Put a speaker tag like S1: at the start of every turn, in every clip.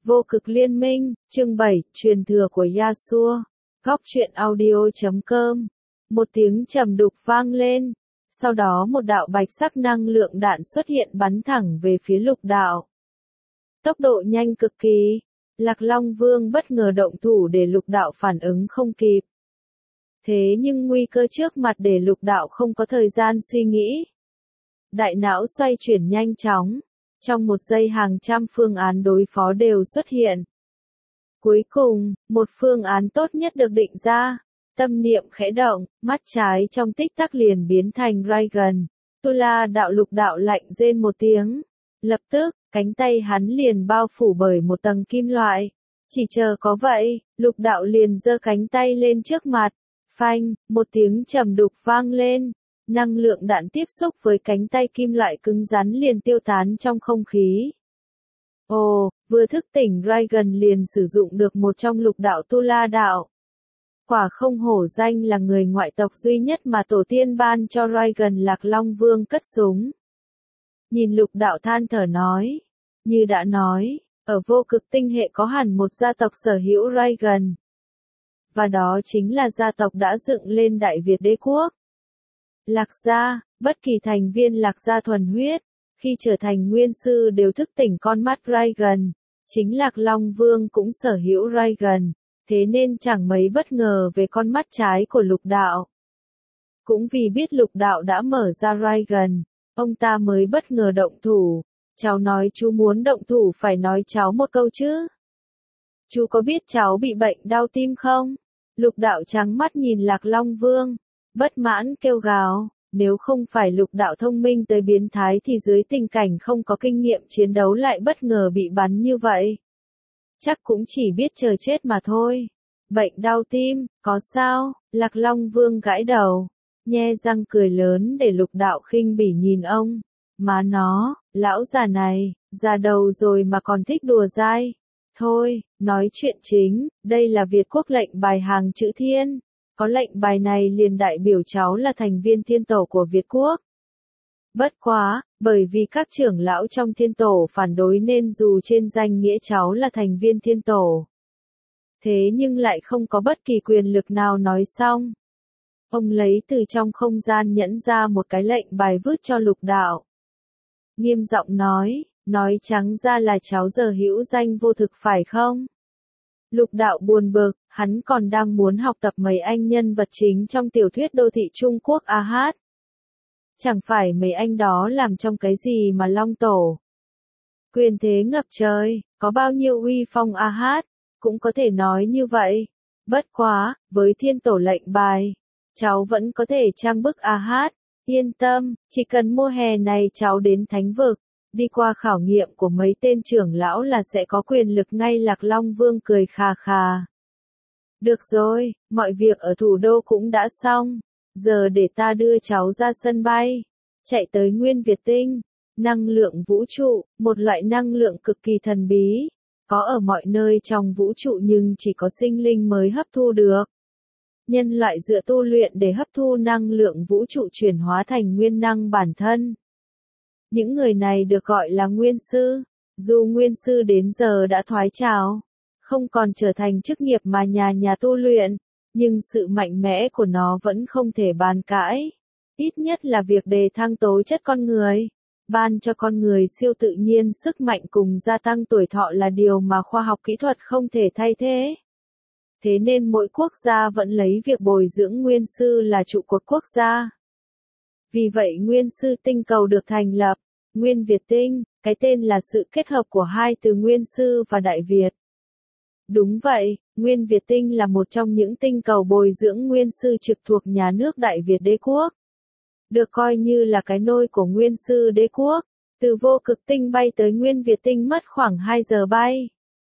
S1: Vô cực liên minh, chương 7, truyền thừa của Yasuo. Góc truyện audio.com. Một tiếng trầm đục vang lên. Sau đó một đạo bạch sắc năng lượng đạn xuất hiện bắn thẳng về phía lục đạo. Tốc độ nhanh cực kỳ. Lạc Long Vương bất ngờ động thủ để lục đạo phản ứng không kịp. Thế nhưng nguy cơ trước mặt để lục đạo không có thời gian suy nghĩ. Đại não xoay chuyển nhanh chóng. Trong một giây hàng trăm phương án đối phó đều xuất hiện. Cuối cùng, một phương án tốt nhất được định ra. Tâm niệm khẽ động, mắt trái trong tích tắc liền biến thành Dragon. Tu La đạo lục đạo lạnh rên một tiếng. Lập tức, cánh tay hắn liền bao phủ bởi một tầng kim loại. Chỉ chờ có vậy, lục đạo liền giơ cánh tay lên trước mặt. Phanh, một tiếng trầm đục vang lên. Năng lượng đạn tiếp xúc với cánh tay kim loại cứng rắn liền tiêu tán trong không khí. Ồ, vừa thức tỉnh Dragon liền sử dụng được một trong lục đạo Tu La đạo. Quả không hổ danh là người ngoại tộc duy nhất mà tổ tiên ban cho Dragon Lạc Long Vương cất súng. Nhìn lục đạo than thở nói. Như đã nói, ở vô cực tinh hệ có hẳn một gia tộc sở hữu Dragon. Và đó chính là gia tộc đã dựng lên Đại Việt đế quốc. Lạc gia, bất kỳ thành viên Lạc gia thuần huyết, khi trở thành nguyên sư đều thức tỉnh con mắt Dragon. Chính Lạc Long Vương cũng sở hữu Dragon, thế nên chẳng mấy bất ngờ về con mắt trái của lục đạo. Cũng vì biết lục đạo đã mở ra Dragon, ông ta mới bất ngờ động thủ. Cháu nói chú muốn động thủ phải nói cháu một câu chứ. Chú có biết cháu bị bệnh đau tim không? Lục đạo trắng mắt nhìn Lạc Long Vương. Bất mãn kêu gào, nếu không phải lục đạo thông minh tới biến thái thì dưới tình cảnh không có kinh nghiệm chiến đấu lại bất ngờ bị bắn như vậy. Chắc cũng chỉ biết chờ chết mà thôi. Bệnh đau tim, có sao? Lạc Long Vương gãi đầu, nhe răng cười lớn để lục đạo khinh bỉ nhìn ông. Má nó, lão già này, già đầu rồi mà còn thích đùa dai. Thôi, nói chuyện chính, đây là Việt quốc lệnh bài hàng chữ thiên. Có lệnh bài này liền đại biểu cháu là thành viên thiên tổ của Việt quốc. Bất quá, bởi vì các trưởng lão trong thiên tổ phản đối nên dù trên danh nghĩa cháu là thành viên thiên tổ. Thế nhưng lại không có bất kỳ quyền lực nào nói xong. Ông lấy từ trong không gian nhẫn ra một cái lệnh bài vứt cho lục đạo. Nghiêm giọng nói trắng ra là cháu giờ hữu danh vô thực phải không? Lục đạo buồn bực, hắn còn đang muốn học tập mấy anh nhân vật chính trong tiểu thuyết đô thị Trung Quốc AH. Chẳng phải mấy anh đó làm trong cái gì mà long tổ. Quyền thế ngập trời, có bao nhiêu uy phong AH, cũng có thể nói như vậy. Bất quá, với thiên tổ lệnh bài, cháu vẫn có thể trang bức AH. Yên tâm, chỉ cần mùa hè này cháu đến thánh vực. Đi qua khảo nghiệm của mấy tên trưởng lão là sẽ có quyền lực ngay. Lạc Long Vương cười khà khà. Được rồi, mọi việc ở thủ đô cũng đã xong. Giờ để ta đưa cháu ra sân bay. Chạy tới Nguyên Việt Tinh. Năng lượng vũ trụ, một loại năng lượng cực kỳ thần bí. Có ở mọi nơi trong vũ trụ nhưng chỉ có sinh linh mới hấp thu được. Nhân loại dựa tu luyện để hấp thu năng lượng vũ trụ chuyển hóa thành nguyên năng bản thân. Những người này được gọi là nguyên sư. Dù nguyên sư đến giờ đã thoái trào, không còn trở thành chức nghiệp mà nhà tu luyện, nhưng sự mạnh mẽ của nó vẫn không thể bàn cãi. Ít nhất là việc đề thăng tố chất con người, ban cho con người siêu tự nhiên sức mạnh cùng gia tăng tuổi thọ là điều mà khoa học kỹ thuật không thể thay thế. Thế nên mỗi quốc gia vẫn lấy việc bồi dưỡng nguyên sư là trụ cột quốc gia. Vì vậy Nguyên sư tinh cầu được thành lập. Nguyên Việt Tinh, cái tên là sự kết hợp của hai từ Nguyên sư và Đại Việt. Đúng vậy, Nguyên Việt Tinh là một trong những tinh cầu bồi dưỡng nguyên sư trực thuộc nhà nước Đại Việt đế quốc. Được coi như là cái nôi của nguyên sư đế quốc. Từ vô cực tinh bay tới Nguyên Việt Tinh mất khoảng 2 giờ bay.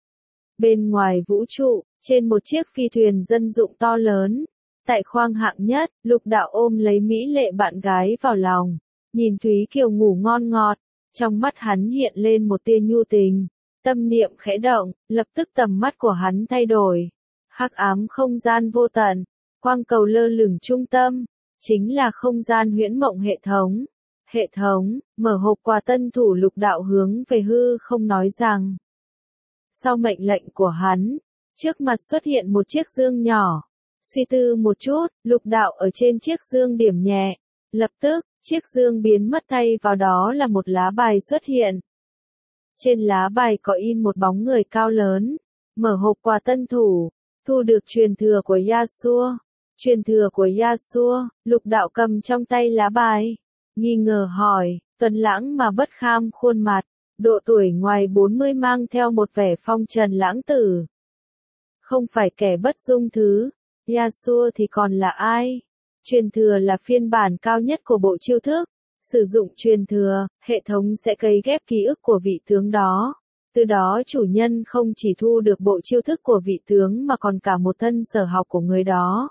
S1: Bên ngoài vũ trụ, trên một chiếc phi thuyền dân dụng to lớn. Tại khoang hạng nhất, lục đạo ôm lấy mỹ lệ bạn gái vào lòng. Nhìn Thúy Kiều ngủ ngon ngọt. Trong mắt hắn hiện lên một tia nhu tình. Tâm niệm khẽ động, lập tức tầm mắt của hắn thay đổi. Hắc ám không gian vô tận. Quang cầu lơ lửng trung tâm. Chính là không gian huyễn mộng hệ thống. Hệ thống, mở hộp quà tân thủ lục đạo hướng về hư không nói rằng. Sau mệnh lệnh của hắn, trước mặt xuất hiện một chiếc dương nhỏ. Suy tư một chút, Lục Đạo ở trên chiếc dương điểm nhẹ. Lập tức, chiếc dương biến mất thay vào đó là một lá bài xuất hiện. Trên lá bài có in một bóng người cao lớn. Mở hộp quà tân thủ. Thu được truyền thừa của Yasuo. Truyền thừa của Yasuo, Lục Đạo cầm trong tay lá bài. Nghi ngờ hỏi, tuấn lãng mà bất kham khuôn mặt. Độ tuổi ngoài 40 mang theo một vẻ phong trần lãng tử. Không phải kẻ bất dung thứ. Yasuo thì còn là ai? Truyền thừa là phiên bản cao nhất của bộ chiêu thức. Sử dụng truyền thừa, hệ thống sẽ cấy ghép ký ức của vị tướng đó. Từ đó chủ nhân không chỉ thu được bộ chiêu thức của vị tướng mà còn cả một thân sở học của người đó.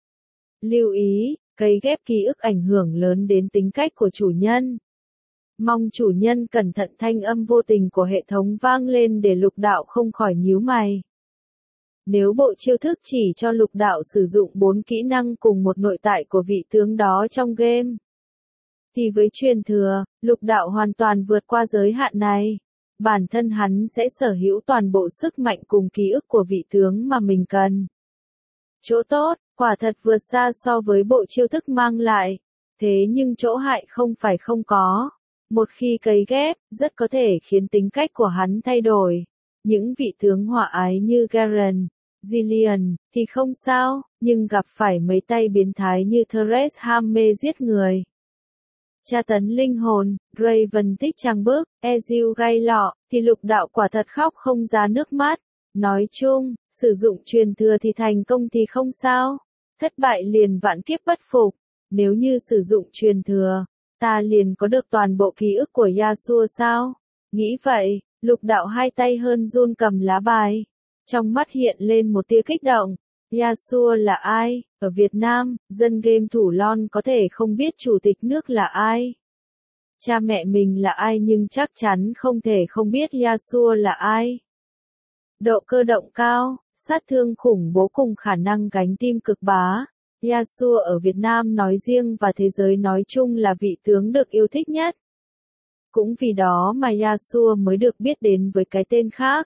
S1: Lưu ý, cấy ghép ký ức ảnh hưởng lớn đến tính cách của chủ nhân. Mong chủ nhân cẩn thận, thanh âm vô tình của hệ thống vang lên để Lục Đạo không khỏi nhíu mày. Nếu bộ chiêu thức chỉ cho Lục Đạo sử dụng 4 kỹ năng cùng một nội tại của vị tướng đó trong game, thì với truyền thừa, Lục Đạo hoàn toàn vượt qua giới hạn này. Bản thân hắn sẽ sở hữu toàn bộ sức mạnh cùng ký ức của vị tướng mà mình cần. Chỗ tốt, quả thật vượt xa so với bộ chiêu thức mang lại. Thế nhưng chỗ hại không phải không có. Một khi cấy ghép, rất có thể khiến tính cách của hắn thay đổi. Những vị tướng hỏa ái như Garen, Zillion, thì không sao, nhưng gặp phải mấy tay biến thái như Thresh ham mê giết người. Tra tấn linh hồn, Raven tích trang bước, Ezreal gai lọ, thì Lục Đạo quả thật khóc không ra nước mắt. Nói chung, sử dụng truyền thừa thì thành công thì không sao. Thất bại liền vạn kiếp bất phục. Nếu như sử dụng truyền thừa, ta liền có được toàn bộ ký ức của Yasuo sao? Nghĩ vậy, Lục Đạo hai tay hơn run cầm lá bài. Trong mắt hiện lên một tia kích động. Yasuo là ai? Ở Việt Nam, dân game thủ lon có thể không biết chủ tịch nước là ai. Cha mẹ mình là ai nhưng chắc chắn không thể không biết Yasuo là ai. Độ cơ động cao, sát thương khủng bố cùng khả năng gánh team cực bá. Yasuo ở Việt Nam nói riêng và thế giới nói chung là vị tướng được yêu thích nhất. Cũng vì đó mà Yasuo mới được biết đến với cái tên khác.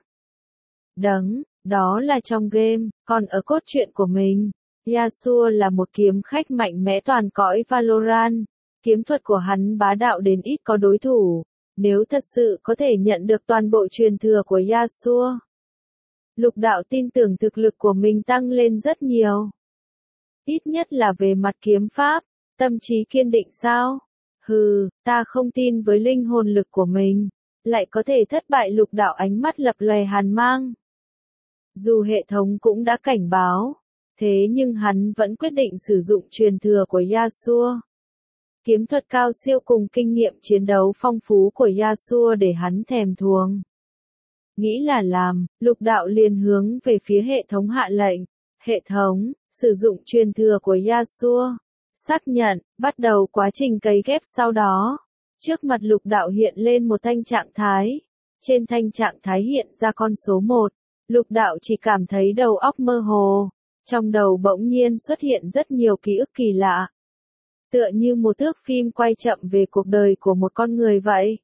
S1: Đấng, đó là trong game, còn ở cốt truyện của mình, Yasuo là một kiếm khách mạnh mẽ toàn cõi Valorant. Kiếm thuật của hắn bá đạo đến ít có đối thủ. Nếu thật sự có thể nhận được toàn bộ truyền thừa của Yasuo, Lục Đạo tin tưởng thực lực của mình tăng lên rất nhiều. Ít nhất là về mặt kiếm pháp, tâm trí kiên định sao? Hừ, ta không tin với linh hồn lực của mình, lại có thể thất bại. Lục Đạo ánh mắt lập lòe hàn mang. Dù hệ thống cũng đã cảnh báo, thế nhưng hắn vẫn quyết định sử dụng truyền thừa của Yasuo. Kiếm thuật cao siêu cùng kinh nghiệm chiến đấu phong phú của Yasuo để hắn thèm thuồng. Nghĩ là làm, Lục Đạo liền hướng về phía hệ thống hạ lệnh. Hệ thống, sử dụng truyền thừa của Yasuo. Xác nhận, bắt đầu quá trình cấy ghép sau đó. Trước mặt Lục Đạo hiện lên một thanh trạng thái. Trên thanh trạng thái hiện ra con số 1. Lục Đạo chỉ cảm thấy đầu óc mơ hồ. Trong đầu bỗng nhiên xuất hiện rất nhiều ký ức kỳ lạ. Tựa như một thước phim quay chậm về cuộc đời của một con người vậy.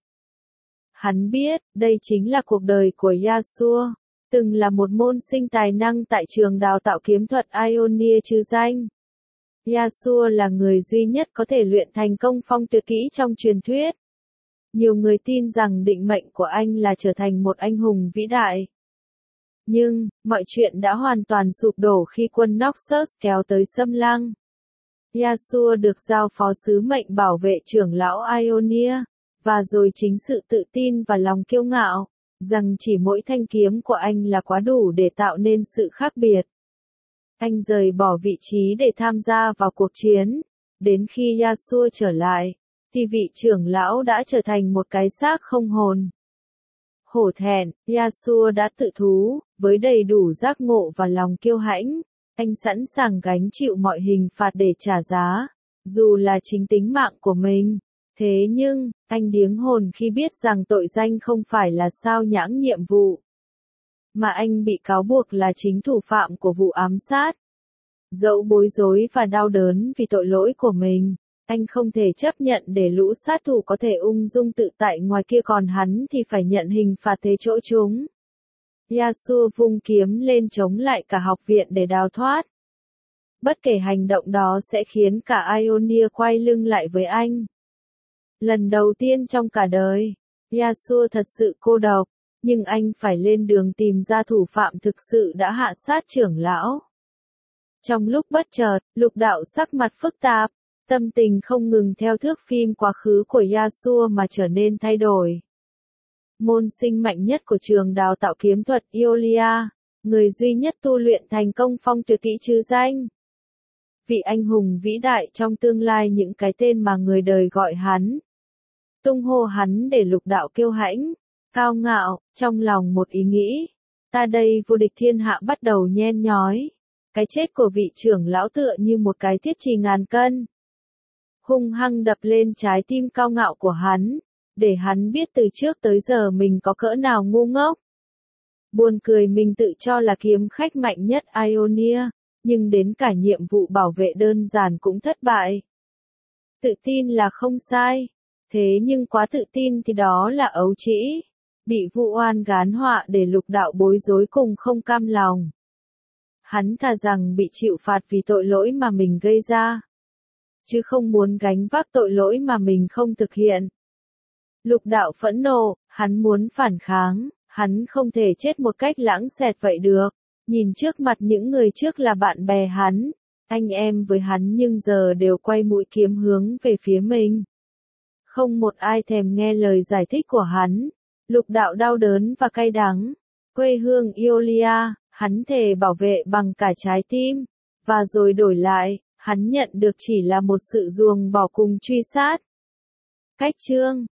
S1: Hắn biết, đây chính là cuộc đời của Yasuo. Từng là một môn sinh tài năng tại trường đào tạo kiếm thuật Ionia trừ danh. Yasuo là người duy nhất có thể luyện thành công phong tuyệt kỹ trong truyền thuyết. Nhiều người tin rằng định mệnh của anh là trở thành một anh hùng vĩ đại. Nhưng, mọi chuyện đã hoàn toàn sụp đổ khi quân Noxus kéo tới xâm lăng. Yasuo được giao phó sứ mệnh bảo vệ trưởng lão Ionia, và rồi chính sự tự tin và lòng kiêu ngạo, rằng chỉ mỗi thanh kiếm của anh là quá đủ để tạo nên sự khác biệt. Anh rời bỏ vị trí để tham gia vào cuộc chiến. Đến khi Yasuo trở lại, thì vị trưởng lão đã trở thành một cái xác không hồn. Hổ thẹn, Yasuo đã tự thú, với đầy đủ giác ngộ và lòng kiêu hãnh. Anh sẵn sàng gánh chịu mọi hình phạt để trả giá, dù là chính tính mạng của mình. Thế nhưng, anh điếng hồn khi biết rằng tội danh không phải là sao nhãng nhiệm vụ, mà anh bị cáo buộc là chính thủ phạm của vụ ám sát. Dẫu bối rối và đau đớn vì tội lỗi của mình, anh không thể chấp nhận để lũ sát thủ có thể ung dung tự tại ngoài kia, còn hắn thì phải nhận hình phạt thế chỗ chúng. Yasuo vung kiếm lên chống lại cả học viện để đào thoát. Bất kể hành động đó sẽ khiến cả Ionia quay lưng lại với anh. Lần đầu tiên trong cả đời, Yasuo thật sự cô độc, nhưng anh phải lên đường tìm ra thủ phạm thực sự đã hạ sát trưởng lão. Trong lúc bất chợt, Lục Đạo sắc mặt phức tạp, tâm tình không ngừng theo thước phim quá khứ của Yasuo mà trở nên thay đổi. Môn sinh mạnh nhất của trường đào tạo kiếm thuật Iolia, người duy nhất tu luyện thành công phong tuyệt kỹ trừ danh. Vị anh hùng vĩ đại trong tương lai, những cái tên mà người đời gọi hắn. Tung hô hắn để Lục Đạo kiêu hãnh, cao ngạo, trong lòng một ý nghĩ. Ta đây vô địch thiên hạ bắt đầu nhen nhói. Cái chết của vị trưởng lão tựa như một cái thiết chì ngàn cân. Hung hăng đập lên trái tim cao ngạo của hắn, để hắn biết từ trước tới giờ mình có cỡ nào ngu ngốc. Buồn cười, mình tự cho là kiếm khách mạnh nhất Ionia, nhưng đến cả nhiệm vụ bảo vệ đơn giản cũng thất bại. Tự tin là không sai, thế nhưng quá tự tin thì đó là ấu trĩ. Bị vụ oan gán họa để Lục Đạo bối rối cùng không cam lòng. Hắn thà rằng bị chịu phạt vì tội lỗi mà mình gây ra, chứ không muốn gánh vác tội lỗi mà mình không thực hiện. Lục Đạo phẫn nộ, hắn muốn phản kháng, hắn không thể chết một cách lãng xẹt vậy được. Nhìn trước mặt những người trước là bạn bè hắn, anh em với hắn nhưng giờ đều quay mũi kiếm hướng về phía mình. Không một ai thèm nghe lời giải thích của hắn. Lục Đạo đau đớn và cay đắng. Quê hương Iolia, hắn thề bảo vệ bằng cả trái tim, và rồi đổi lại, hắn nhận được chỉ là một sự ruồng bỏ cùng truy sát. Cách chương